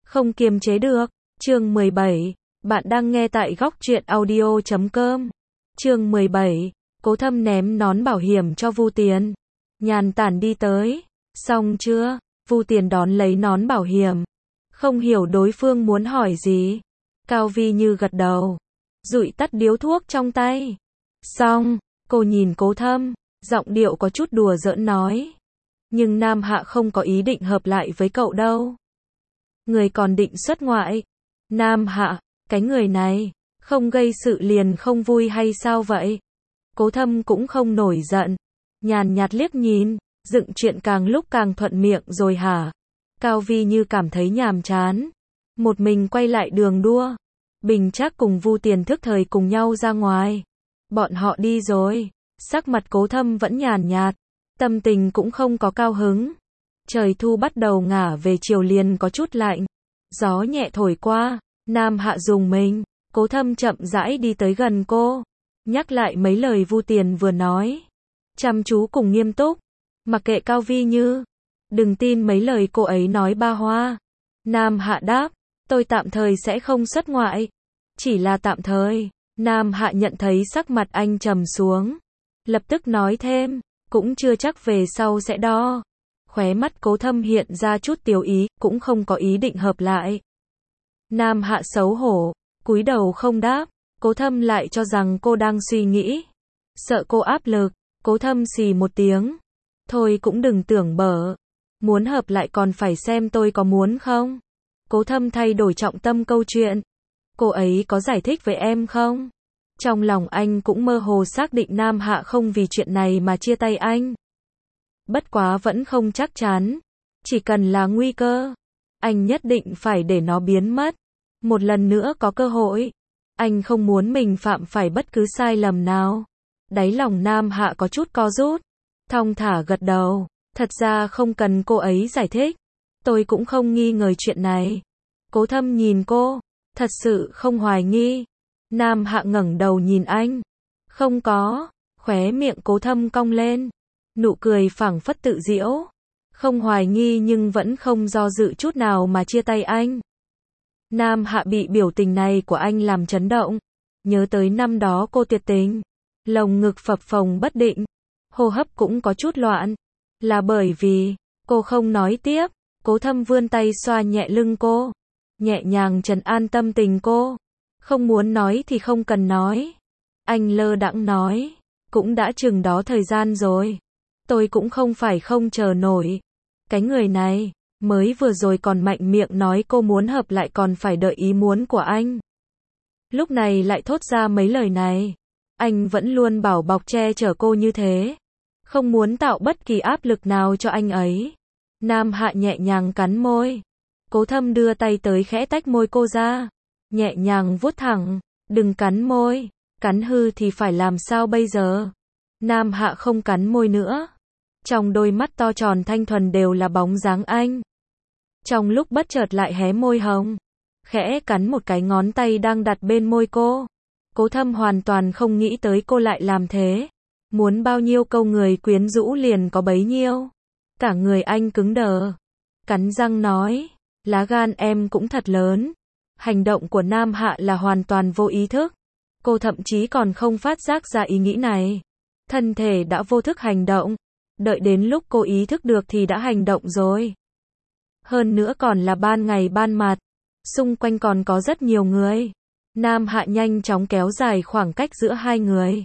Không kiềm chế được. Chương 17. Bạn đang nghe tại góc truyện audio.com. Chương 17. Cố Thâm ném nón bảo hiểm cho Vu Tiền. Nhàn tản đi tới. Xong chưa? Vu Tiền đón lấy nón bảo hiểm. Không hiểu đối phương muốn hỏi gì. Cao Vi Như gật đầu. Dụi tắt điếu thuốc trong tay. Xong, cô nhìn Cố Thâm, giọng điệu có chút đùa giỡn nói. Nhưng Nam Hạ không có ý định hợp lại với cậu đâu. Người còn định xuất ngoại. Nam Hạ, cái người này, không gây sự liền không vui hay sao vậy? Cố Thâm cũng không nổi giận. Nhàn nhạt liếc nhìn, dựng chuyện càng lúc càng thuận miệng rồi hả? Cao Vi Như cảm thấy nhàm chán. Một mình quay lại đường đua. Bình Trác cùng Vu Tiền thức thời cùng nhau ra ngoài. Bọn họ đi rồi. Sắc mặt Cố Thâm vẫn nhàn nhạt. Tâm tình cũng không có cao hứng. Trời thu bắt đầu ngả về chiều liền có chút lạnh. Gió nhẹ thổi qua. Nam Hạ rùng mình. Cố Thâm chậm rãi đi tới gần cô. Nhắc lại mấy lời Vu Tiền vừa nói. Chăm chú cùng nghiêm túc. Mặc kệ Cao Vi Như. Đừng tin mấy lời cô ấy nói ba hoa. Nam Hạ đáp. Tôi tạm thời sẽ không xuất ngoại. Chỉ là tạm thời. Nam Hạ nhận thấy sắc mặt anh trầm xuống. Lập tức nói thêm. Cũng chưa chắc về sau sẽ đo. Khóe mắt Cố Thâm hiện ra chút tiêu ý. Cũng không có ý định hợp lại. Nam Hạ xấu hổ. Cúi đầu không đáp. Cố Thâm lại cho rằng cô đang suy nghĩ. Sợ cô áp lực. Cố Thâm xì một tiếng. Thôi cũng đừng tưởng bở. Muốn hợp lại còn phải xem tôi có muốn không. Cố Thâm thay đổi trọng tâm câu chuyện. Cô ấy có giải thích với em không? Trong lòng anh cũng mơ hồ xác định Nam Hạ không vì chuyện này mà chia tay anh. Bất quá vẫn không chắc chắn. Chỉ cần là nguy cơ, anh nhất định phải để nó biến mất. Một lần nữa có cơ hội. Anh không muốn mình phạm phải bất cứ sai lầm nào. Đáy lòng Nam Hạ có chút co rút. Thong thả gật đầu. Thật ra không cần cô ấy giải thích. Tôi cũng không nghi ngờ chuyện này. Cố Thâm nhìn cô. Thật sự không hoài nghi. Nam Hạ ngẩng đầu nhìn anh. Không có. Khóe miệng Cố Thâm cong lên. Nụ cười phảng phất tự giễu. Không hoài nghi nhưng vẫn không do dự chút nào mà chia tay anh. Nam Hạ bị biểu tình này của anh làm chấn động. Nhớ tới năm đó cô tuyệt tình. Lồng ngực phập phồng bất định. Hô hấp cũng có chút loạn. Là bởi vì cô không nói tiếp. Cố Thâm vươn tay xoa nhẹ lưng cô. Nhẹ nhàng trấn an tâm tình cô. Không muốn nói thì không cần nói. Anh lơ đãng nói. Cũng đã chừng đó thời gian rồi. Tôi cũng không phải không chờ nổi. Cái người này, mới vừa rồi còn mạnh miệng nói cô muốn hợp lại còn phải đợi ý muốn của anh. Lúc này lại thốt ra mấy lời này. Anh vẫn luôn bảo bọc che chở cô như thế. Không muốn tạo bất kỳ áp lực nào cho anh ấy. Nam Hạ nhẹ nhàng cắn môi. Cố Thâm đưa tay tới khẽ tách môi cô ra. Nhẹ nhàng vuốt thẳng. Đừng cắn môi. Cắn hư thì phải làm sao bây giờ? Nam Hạ không cắn môi nữa. Trong đôi mắt to tròn thanh thuần đều là bóng dáng anh. Trong lúc bất chợt lại hé môi hồng. Khẽ cắn một cái ngón tay đang đặt bên môi cô. Cố Thâm hoàn toàn không nghĩ tới cô lại làm thế. Muốn bao nhiêu câu người quyến rũ liền có bấy nhiêu. Cả người anh cứng đờ. Cắn răng nói. Lá gan em cũng thật lớn. Hành động của Nam Hạ là hoàn toàn vô ý thức. Cô thậm chí còn không phát giác ra ý nghĩ này. Thân thể đã vô thức hành động. Đợi đến lúc cô ý thức được thì đã hành động rồi. Hơn nữa còn là ban ngày ban mặt. Xung quanh còn có rất nhiều người. Nam Hạ nhanh chóng kéo dài khoảng cách giữa hai người.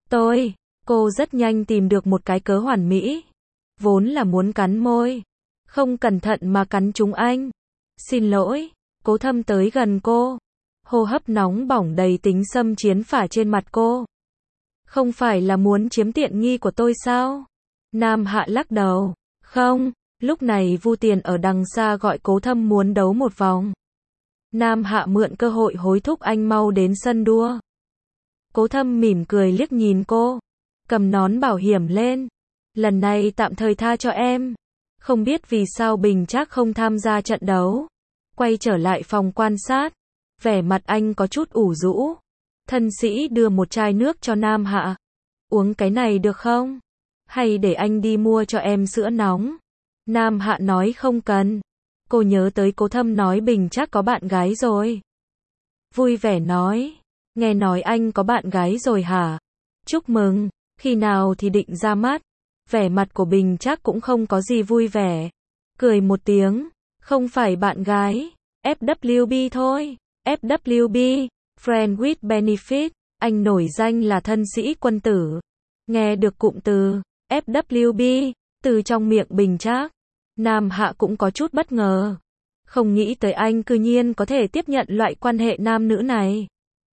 Cô rất nhanh tìm được một cái cớ hoàn mỹ. Vốn là muốn cắn môi. Không cẩn thận mà cắn trúng anh. Xin lỗi. Cố Thâm tới gần cô. Hô hấp nóng bỏng đầy tính xâm chiến phả trên mặt cô. Không phải là muốn chiếm tiện nghi của tôi sao? Nam Hạ lắc đầu. Không. Lúc này Vu Tiền ở đằng xa gọi Cố Thâm muốn đấu một vòng. Nam Hạ mượn cơ hội hối thúc anh mau đến sân đua. Cố Thâm mỉm cười liếc nhìn cô. Cầm nón bảo hiểm lên. Lần này tạm thời tha cho em. Không biết vì sao Bình Trác không tham gia trận đấu. Quay trở lại phòng quan sát. Vẻ mặt anh có chút ủ rũ. Thân sĩ đưa một chai nước cho Nam Hạ. Uống cái này được không? Hay để anh đi mua cho em sữa nóng? Nam Hạ nói không cần. Cô nhớ tới Cố Thâm nói Bình Trác có bạn gái rồi. Vui vẻ nói, nghe nói anh có bạn gái rồi hả? Chúc mừng, khi nào thì định ra mắt? Vẻ mặt của Bình Trác cũng không có gì vui vẻ. Cười một tiếng, không phải bạn gái, FWB thôi. FWB, Friend with Benefit, anh nổi danh là thân sĩ quân tử. Nghe được cụm từ FWB từ trong miệng Bình Trác, Nam Hạ cũng có chút bất ngờ. Không nghĩ tới anh cư nhiên có thể tiếp nhận loại quan hệ nam nữ này.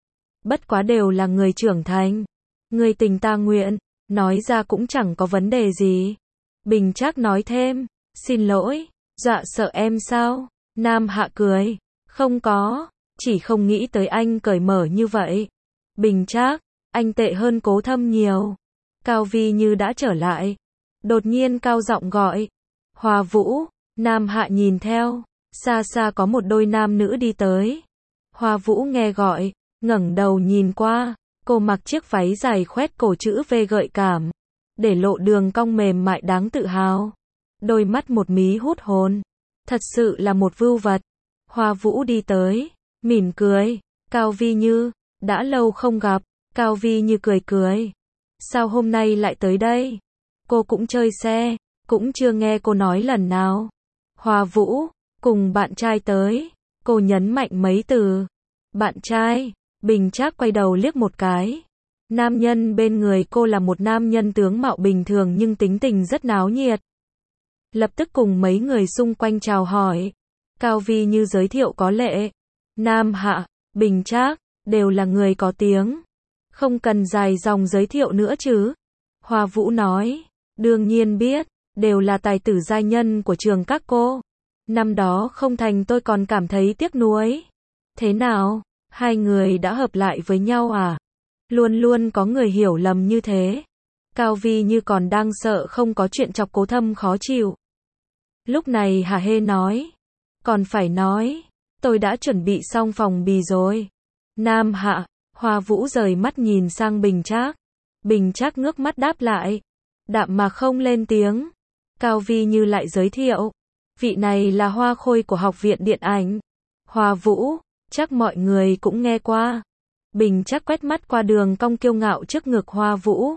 Bất quá đều là người trưởng thành. Người tình ta nguyện, nói ra cũng chẳng có vấn đề gì. Bình Trác nói thêm, xin lỗi, dọa sợ em sao? Nam Hạ cười, không có, chỉ không nghĩ tới anh cởi mở như vậy. Bình Trác, anh tệ hơn Cố Thâm nhiều. Cao Vi như đã trở lại. Đột nhiên cao giọng gọi, Hoa Vũ. Nam Hạ nhìn theo, xa xa có một đôi nam nữ đi tới. Hoa Vũ nghe gọi, ngẩng đầu nhìn qua, cô mặc chiếc váy dài khoét cổ chữ V gợi cảm, để lộ đường cong mềm mại đáng tự hào. Đôi mắt một mí hút hồn, thật sự là một vưu vật. Hoa Vũ đi tới, mỉm cười, Cao Vi Như, đã lâu không gặp. Cao Vi Như cười cười, sao hôm nay lại tới đây? Cô cũng chơi xe, cũng chưa nghe cô nói lần nào. Hoa Vũ, cùng bạn trai tới. Cô nhấn mạnh mấy từ. Bạn trai. Bình Trác quay đầu liếc một cái. Nam nhân bên người cô là một nam nhân tướng mạo bình thường nhưng tính tình rất náo nhiệt. Lập tức cùng mấy người xung quanh chào hỏi. Cao Vi Như giới thiệu có lệ. Nam Hạ, Bình Trác, đều là người có tiếng. Không cần dài dòng giới thiệu nữa chứ. Hoa Vũ nói, đương nhiên biết, đều là tài tử giai nhân của trường các cô. Năm đó không thành tôi còn cảm thấy tiếc nuối. Thế nào, hai người đã hợp lại với nhau à? Luôn luôn có người hiểu lầm như thế. Cao Vi Như còn đang sợ không có chuyện chọc Cố Thâm khó chịu. Lúc này hả hê nói, còn phải nói, tôi đã chuẩn bị xong phòng bì rồi. Nam Hạ. Hoa Vũ rời mắt nhìn sang Bình Trác. Bình Trác ngước mắt đáp lại, đạm mà không lên tiếng. Cao Vi Như lại giới thiệu, vị này là Hoa Khôi của Học viện Điện ảnh. Hoa Vũ, chắc mọi người cũng nghe qua. Bình Trác quét mắt qua đường cong kiêu ngạo trước ngực Hoa Vũ.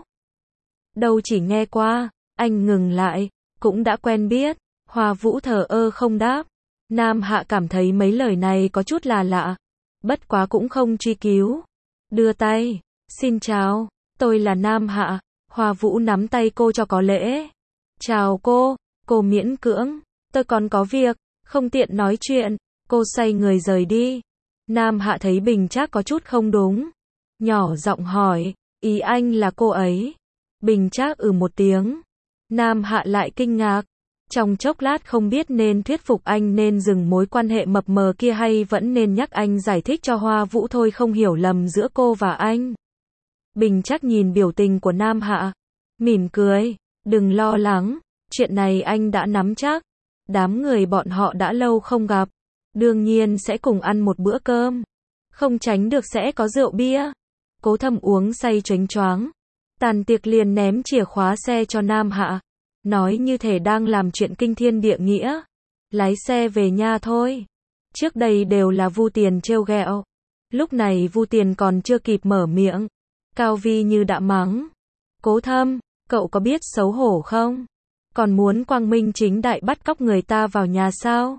Đâu chỉ nghe qua, anh ngừng lại, cũng đã quen biết. Hoa Vũ thờ ơ không đáp. Nam Hạ cảm thấy mấy lời này có chút là lạ, bất quá cũng không truy cứu. Đưa tay, xin chào, tôi là Nam Hạ. Hoa Vũ nắm tay cô cho có lễ. Chào cô miễn cưỡng, tôi còn có việc, không tiện nói chuyện. Cô xoay người rời đi. Nam Hạ thấy Bình Trác có chút không đúng, nhỏ giọng hỏi, ý anh là cô ấy? Bình Trác một tiếng. Nam Hạ lại kinh ngạc, trong chốc lát không biết nên thuyết phục anh nên dừng mối quan hệ mập mờ kia hay vẫn nên nhắc anh giải thích cho Hoa Vũ thôi không hiểu lầm giữa cô và anh. Bình Trác nhìn biểu tình của Nam Hạ, mỉm cười, đừng lo lắng, chuyện này anh đã nắm chắc. Đám người bọn họ đã lâu không gặp, đương nhiên sẽ cùng ăn một bữa cơm, không tránh được sẽ có rượu bia. Cố Thâm uống say choáng choáng, tàn tiệc liền ném chìa khóa xe cho Nam Hạ, nói như thể đang làm chuyện kinh thiên địa nghĩa. Lái xe về nhà thôi. Trước đây đều là Vu Tiền trêu ghẹo. Lúc này Vu Tiền còn chưa kịp mở miệng, Cao Vi Như đã mắng. Cố Thâm, cậu có biết xấu hổ không? Còn muốn quang minh chính đại bắt cóc người ta vào nhà sao?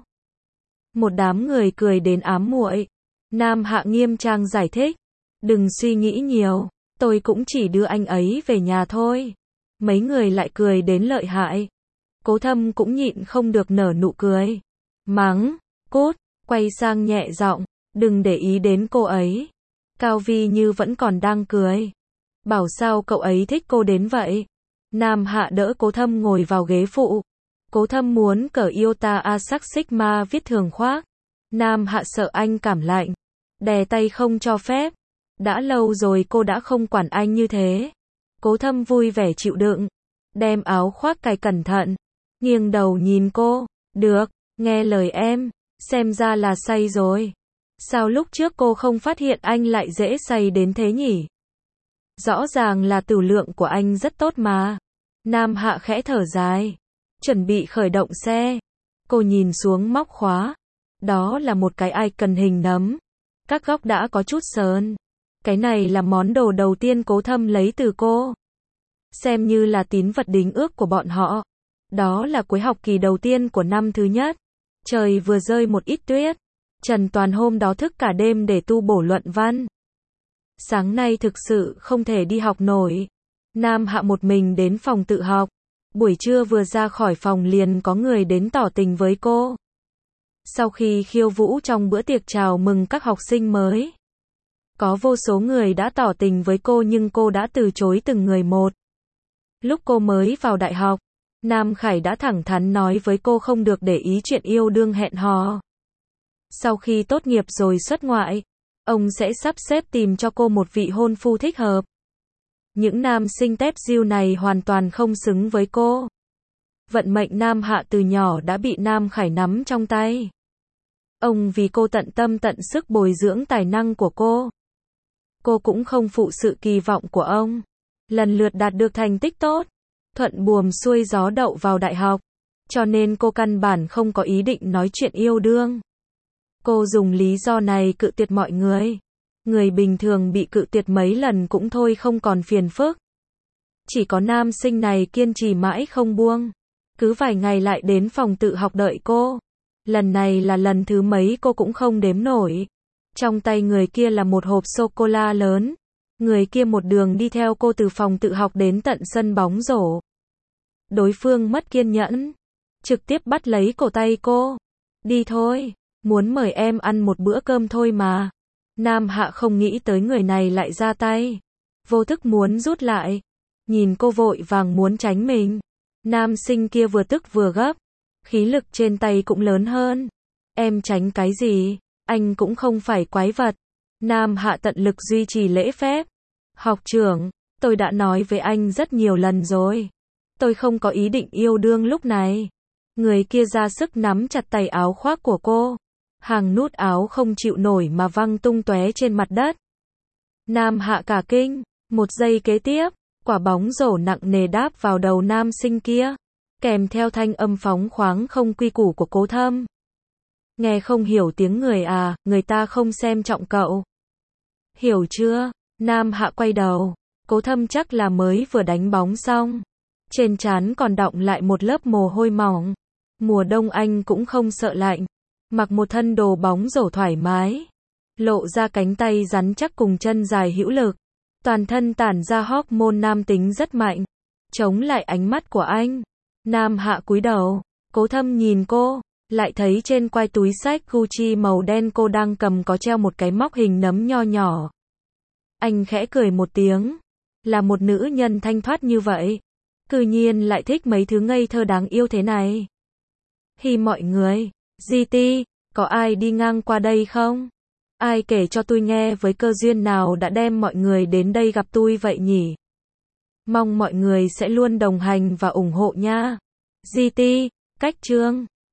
Một đám người cười đến ám muội. Nam Hạ nghiêm trang giải thích. Đừng suy nghĩ nhiều, tôi cũng chỉ đưa anh ấy về nhà thôi. Mấy người lại cười đến lợi hại. Cố Thâm cũng nhịn không được nở nụ cười. Mắng, cút, quay sang nhẹ giọng, đừng để ý đến cô ấy. Cao Vi Như vẫn còn đang cười. Bảo sao cậu ấy thích cô đến vậy? Nam Hạ đỡ Cố Thâm ngồi vào ghế phụ. Cố Thâm muốn cởi Iota Asac Sigma viết thường khoác. Nam Hạ sợ anh cảm lạnh, đè tay không cho phép. Đã lâu rồi cô đã không quản anh như thế. Cố Thâm vui vẻ chịu đựng, đem áo khoác cài cẩn thận, nghiêng đầu nhìn cô. Được, nghe lời em, xem ra là say rồi. Sao lúc trước cô không phát hiện anh lại dễ say đến thế nhỉ? Rõ ràng là tửu lượng của anh rất tốt mà. Nam Hạ khẽ thở dài, chuẩn bị khởi động xe. Cô nhìn xuống móc khóa. Đó là một cái icon hình nấm. Các góc đã có chút sơn. Cái này là món đồ đầu tiên Cố Thâm lấy từ cô. Xem như là tín vật đính ước của bọn họ. Đó là cuối học kỳ đầu tiên của năm thứ nhất. Trời vừa rơi một ít tuyết. Trần Toàn hôm đó thức cả đêm để tu bổ luận văn. Sáng nay thực sự không thể đi học nổi. Nam Hạ một mình đến phòng tự học. Buổi trưa vừa ra khỏi phòng liền có người đến tỏ tình với cô. Sau khi khiêu vũ trong bữa tiệc chào mừng các học sinh mới, có vô số người đã tỏ tình với cô nhưng cô đã từ chối từng người một. Lúc cô mới vào đại học, Nam Khải đã thẳng thắn nói với cô không được để ý chuyện yêu đương hẹn hò. Sau khi tốt nghiệp rồi xuất ngoại, ông sẽ sắp xếp tìm cho cô một vị hôn phu thích hợp. Những nam sinh tép diêu này hoàn toàn không xứng với cô. Vận mệnh Nam Hạ từ nhỏ đã bị Nam Khải nắm trong tay. Ông vì cô tận tâm tận sức bồi dưỡng tài năng của cô. Cô cũng không phụ sự kỳ vọng của ông. Lần lượt đạt được thành tích tốt. Thuận buồm xuôi gió đậu vào đại học. Cho nên cô căn bản không có ý định nói chuyện yêu đương. Cô dùng lý do này cự tuyệt mọi người. Người bình thường bị cự tuyệt mấy lần cũng thôi không còn phiền phức. Chỉ có nam sinh này kiên trì mãi không buông. Cứ vài ngày lại đến phòng tự học đợi cô. Lần này là lần thứ mấy cô cũng không đếm nổi. Trong tay người kia là một hộp sô-cô-la lớn. Người kia một đường đi theo cô từ phòng tự học đến tận sân bóng rổ. Đối phương mất kiên nhẫn. Trực tiếp bắt lấy cổ tay cô. Đi thôi, muốn mời em ăn một bữa cơm thôi mà. Nam Hạ không nghĩ tới người này lại ra tay. Vô thức muốn rút lại. Nhìn cô vội vàng muốn tránh mình. Nam sinh kia vừa tức vừa gấp. Khí lực trên tay cũng lớn hơn. Em tránh cái gì? Anh cũng không phải quái vật. Nam Hạ tận lực duy trì lễ phép. Học trưởng, tôi đã nói với anh rất nhiều lần rồi. Tôi không có ý định yêu đương lúc này. Người kia ra sức nắm chặt tay áo khoác của cô. Hàng nút áo không chịu nổi mà văng tung tóe trên mặt đất. Nam Hạ cả kinh. Một giây kế tiếp, quả bóng rổ nặng nề đáp vào đầu nam sinh kia. Kèm theo thanh âm phóng khoáng không quy củ của Cố Thâm. Nghe không hiểu tiếng người à, người ta không xem trọng cậu. Hiểu chưa? Nam Hạ quay đầu. Cố Thâm chắc là mới vừa đánh bóng xong. Trên trán còn đọng lại một lớp mồ hôi mỏng. Mùa đông anh cũng không sợ lạnh. Mặc một thân đồ bóng rổ thoải mái. Lộ ra cánh tay rắn chắc cùng chân dài hữu lực. Toàn thân tản ra hormone nam tính rất mạnh. Chống lại ánh mắt của anh. Nam Hạ cúi đầu. Cố Thâm nhìn cô. Lại thấy trên quai túi xách Gucci màu đen cô đang cầm có treo một cái móc hình nấm nho nhỏ. Anh khẽ cười một tiếng. Là một nữ nhân thanh thoát như vậy. Cư nhiên lại thích mấy thứ ngây thơ đáng yêu thế này. Hi mọi người. GT, có ai đi ngang qua đây không? Ai kể cho tôi nghe với cơ duyên nào đã đem mọi người đến đây gặp tôi vậy nhỉ? Mong mọi người sẽ luôn đồng hành và ủng hộ nha. GT, cách chương.